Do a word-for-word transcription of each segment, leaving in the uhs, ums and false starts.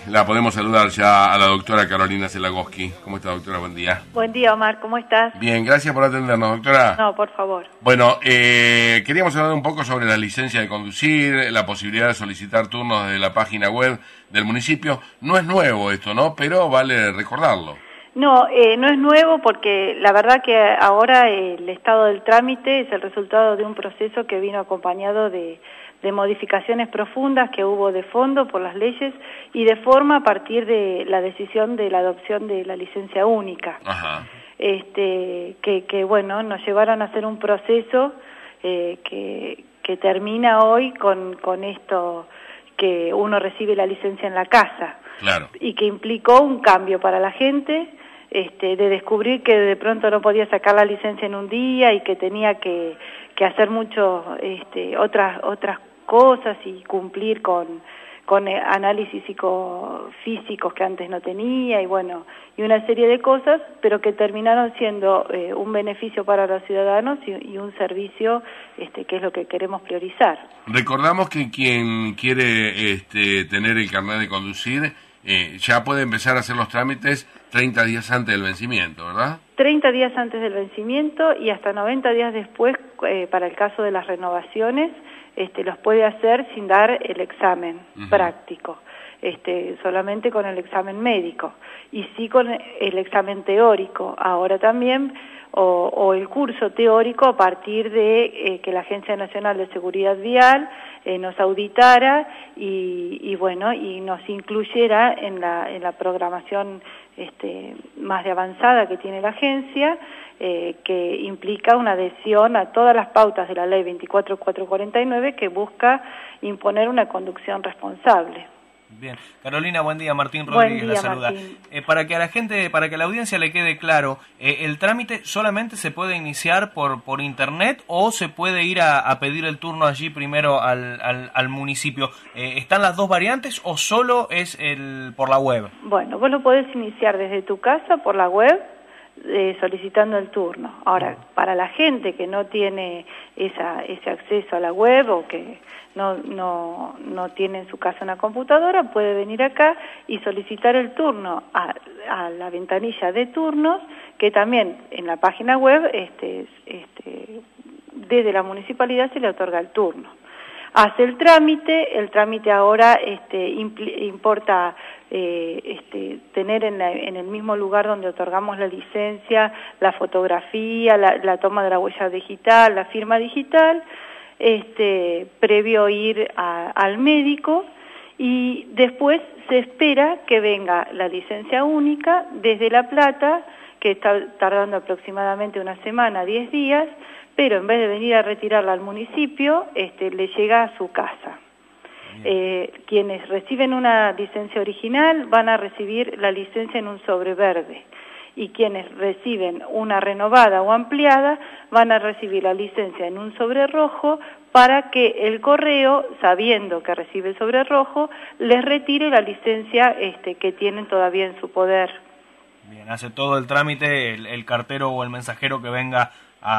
la podemos saludar ya a la doctora Carolina Zelagoski. ¿Cómo está, doctora? Buen día. Buen día, Omar. ¿Cómo estás? Bien, gracias por atendernos, doctora. No, por favor. Bueno, eh, queríamos hablar un poco sobre la licencia de conducir, la posibilidad de solicitar turnos desde la página web del municipio. No es nuevo esto, ¿no? Pero vale recordarlo. No, eh, no es nuevo porque la verdad que ahora el estado del trámite es el resultado de un proceso que vino acompañado de, de modificaciones profundas que hubo de fondo por las leyes y de forma a partir de la decisión de la adopción de la licencia única. Ajá. Este, que, que bueno, nos llevaron a hacer un proceso eh, que, que termina hoy con, con esto que uno recibe la licencia en la casa. Claro. Y que implicó un cambio para la gente, este, de descubrir que de pronto no podía sacar la licencia en un día y que tenía que, que hacer mucho, este, otras otras cosas y cumplir con, con análisis psicofísicos que antes no tenía y bueno, y una serie de cosas, pero que terminaron siendo eh, un beneficio para los ciudadanos y, y un servicio este, que es lo que queremos priorizar. Recordamos que quien quiere este, tener el carnet de conducir eh, ya puede empezar a hacer los trámites treinta días antes del vencimiento, ¿verdad? treinta días antes del vencimiento y hasta noventa días después, eh, para el caso de las renovaciones, este, los puede hacer sin dar el examen uh-huh. práctico, este, solamente con el examen médico y sí con el examen teórico, ahora también, o, o el curso teórico a partir de eh, que la Agencia Nacional de Seguridad Vial eh, nos auditara y, y bueno, y nos incluyera en la, en la programación este, más de avanzada que tiene la agencia, eh, que implica una adhesión a todas las pautas de la ley veinticuatro mil cuatrocientos cuarenta y nueve que busca imponer una conducción responsable. Bien, Carolina, buen día, Martín Rodríguez día, la saluda. Eh, para que a la gente, para que a la audiencia le quede claro, eh, ¿el trámite solamente se puede iniciar por por internet o se puede ir a, a pedir el turno allí primero al, al, al municipio? Eh, ¿Están las dos variantes o solo es el por la web? Bueno, vos lo podés iniciar desde tu casa por la web, eh, solicitando el turno. Ahora, para la gente que no tiene esa, ese acceso a la web o que no, no, no tiene en su casa una computadora, puede venir acá y solicitar el turno a, a la ventanilla de turnos, que también en la página web este, este, desde la municipalidad se le otorga el turno. Hace el trámite, el trámite ahora este, importa eh, este, tener en, la, en el mismo lugar donde otorgamos la licencia, la fotografía, la, la toma de la huella digital, la firma digital, este, previo ir a, al médico y después se espera que venga la licencia única desde La Plata, que está tardando aproximadamente una semana, diez días, pero en vez de venir a retirarla al municipio, este, le llega a su casa. Eh, quienes reciben una licencia original van a recibir la licencia en un sobre verde y quienes reciben una renovada o ampliada van a recibir la licencia en un sobre rojo para que el correo, sabiendo que recibe el sobre rojo, les retire la licencia este, que tienen todavía en su poder. Bien, hace todo el trámite el, el cartero o el mensajero que venga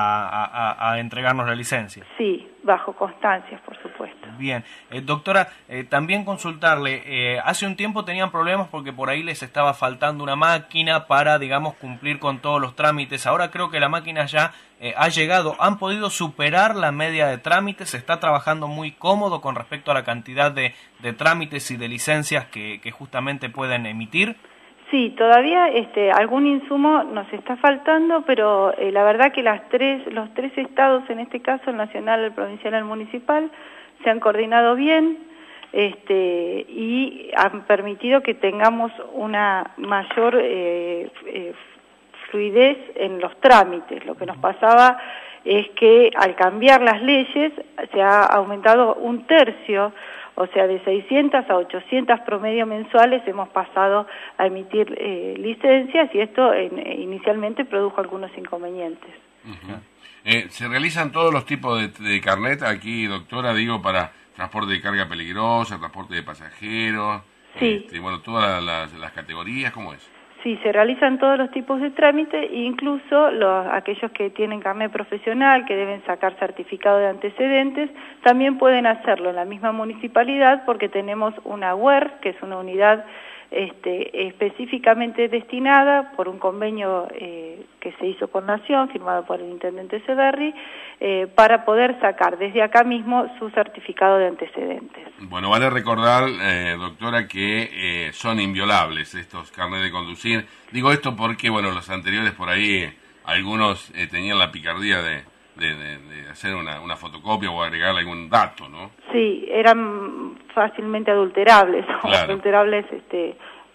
A, a, a entregarnos la licencia. Sí, bajo constancias, por supuesto. Bien, eh, doctora, eh, también consultarle, eh, hace un tiempo tenían problemas porque por ahí les estaba faltando una máquina para, digamos, cumplir con todos los trámites. Ahora creo que la máquina ya eh, ha llegado. ¿Han podido superar la media de trámites? ¿Se está trabajando muy cómodo con respecto a la cantidad de, de trámites y de licencias que, que justamente pueden emitir? Sí, todavía este, algún insumo nos está faltando, pero eh, la verdad que las tres, los tres estados, en este caso el nacional, el provincial y el municipal, se han coordinado bien este, y han permitido que tengamos una mayor eh, eh, fluidez en los trámites. Lo que nos pasaba es que al cambiar las leyes se ha aumentado un tercio. O sea, de seiscientas a ochocientas promedio mensuales hemos pasado a emitir eh, licencias y esto en, eh, inicialmente produjo algunos inconvenientes. Uh-huh. eh, ¿Se realizan todos los tipos de, de carnet aquí, doctora? Digo, para transporte de carga peligrosa, transporte de pasajeros, sí. este, bueno, todas las, las categorías, ¿cómo es? Sí, se realizan todos los tipos de trámites, incluso los, aquellos que tienen carnet profesional, que deben sacar certificado de antecedentes, también pueden hacerlo en la misma municipalidad porque tenemos una U E R, que es una unidad este, específicamente destinada por un convenio eh, que se hizo por Nación, firmado por el intendente Echeverri, eh, para poder sacar desde acá mismo su certificado de antecedentes. Bueno, vale recordar, eh, doctora, que eh, son inviolables estos carnets de conducir. Digo esto porque, bueno, los anteriores por ahí, eh, algunos eh, tenían la picardía de, de, de, de hacer una, una fotocopia o agregarle algún dato, ¿no? Sí, eran fácilmente adulterables, Claro. adulterables este,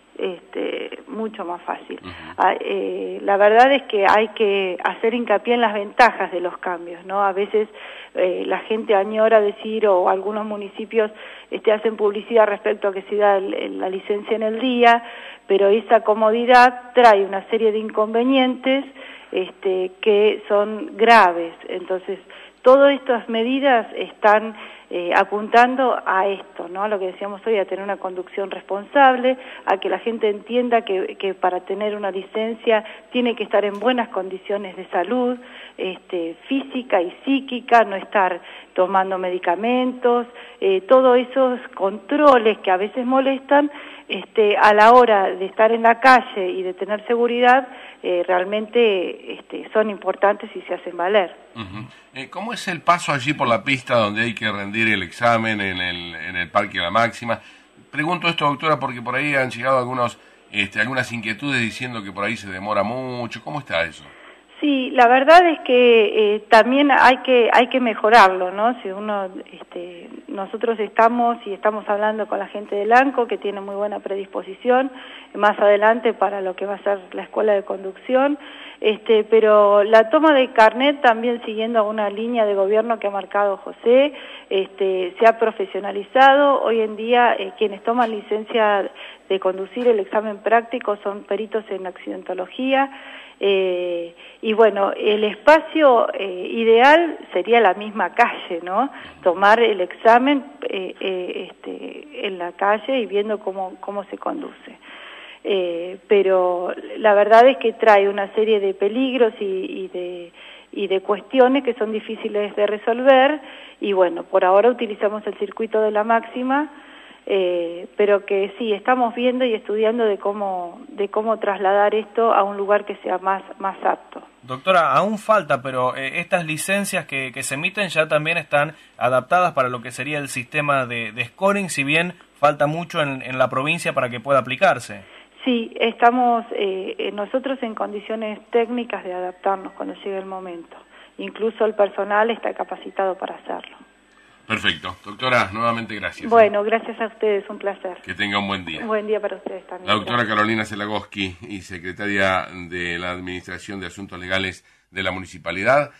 este, mucho más fácil. Uh-huh. Ah, eh, la verdad es que hay que hacer hincapié en las ventajas de los cambios, ¿no? A veces eh, la gente añora decir, o algunos municipios este, hacen publicidad respecto a que se da el, el, la licencia en el día, pero esa comodidad trae una serie de inconvenientes este, que son graves. Entonces, todas estas medidas están eh, apuntando a esto, ¿no? A lo que decíamos hoy, a tener una conducción responsable, a que la gente entienda que, que para tener una licencia tiene que estar en buenas condiciones de salud, este, física y psíquica, no estar tomando medicamentos, eh, todos esos controles que a veces molestan, este, a la hora de estar en la calle y de tener seguridad, eh, realmente este, son importantes y se hacen valer. Uh-huh. eh, ¿Cómo es el paso allí por la pista donde hay que rendir el examen en el, en el Parque La Máxima? Pregunto esto, doctora, porque por ahí han llegado algunos, este, algunas inquietudes diciendo que por ahí se demora mucho. ¿Cómo está eso? Sí, la verdad es que eh, también hay que hay que mejorarlo, ¿no? Si uno, este, nosotros estamos y estamos hablando con la gente del ANCO, que tiene muy buena predisposición más adelante para lo que va a ser la escuela de conducción, este, pero la toma de carnet también siguiendo una línea de gobierno que ha marcado José, este, se ha profesionalizado. Hoy en día eh, quienes toman licencia de conducir el examen práctico son peritos en accidentología. Eh, y bueno, el espacio eh, ideal sería la misma calle, ¿no? Tomar el examen eh, eh, este, en la calle y viendo cómo, cómo se conduce. Eh, pero la verdad es que trae una serie de peligros y, y, de, y de cuestiones que son difíciles de resolver, y bueno, por ahora utilizamos el circuito de La Máxima, Eh, pero que sí, estamos viendo y estudiando de cómo de cómo trasladar esto a un lugar que sea más, más apto. Doctora, aún falta, pero eh, estas licencias que, que se emiten ya también están adaptadas para lo que sería el sistema de, de scoring, si bien falta mucho en, en la provincia para que pueda aplicarse. Sí, estamos eh, nosotros en condiciones técnicas de adaptarnos cuando llegue el momento. Incluso el personal está capacitado para hacerlo. Perfecto. Doctora, nuevamente gracias. Bueno, ¿eh? Gracias a ustedes, un placer. Que tenga un buen día. Un buen día para ustedes también. La doctora gracias. Carolina Zelagoski, y secretaria de la Administración de Asuntos Legales de la Municipalidad.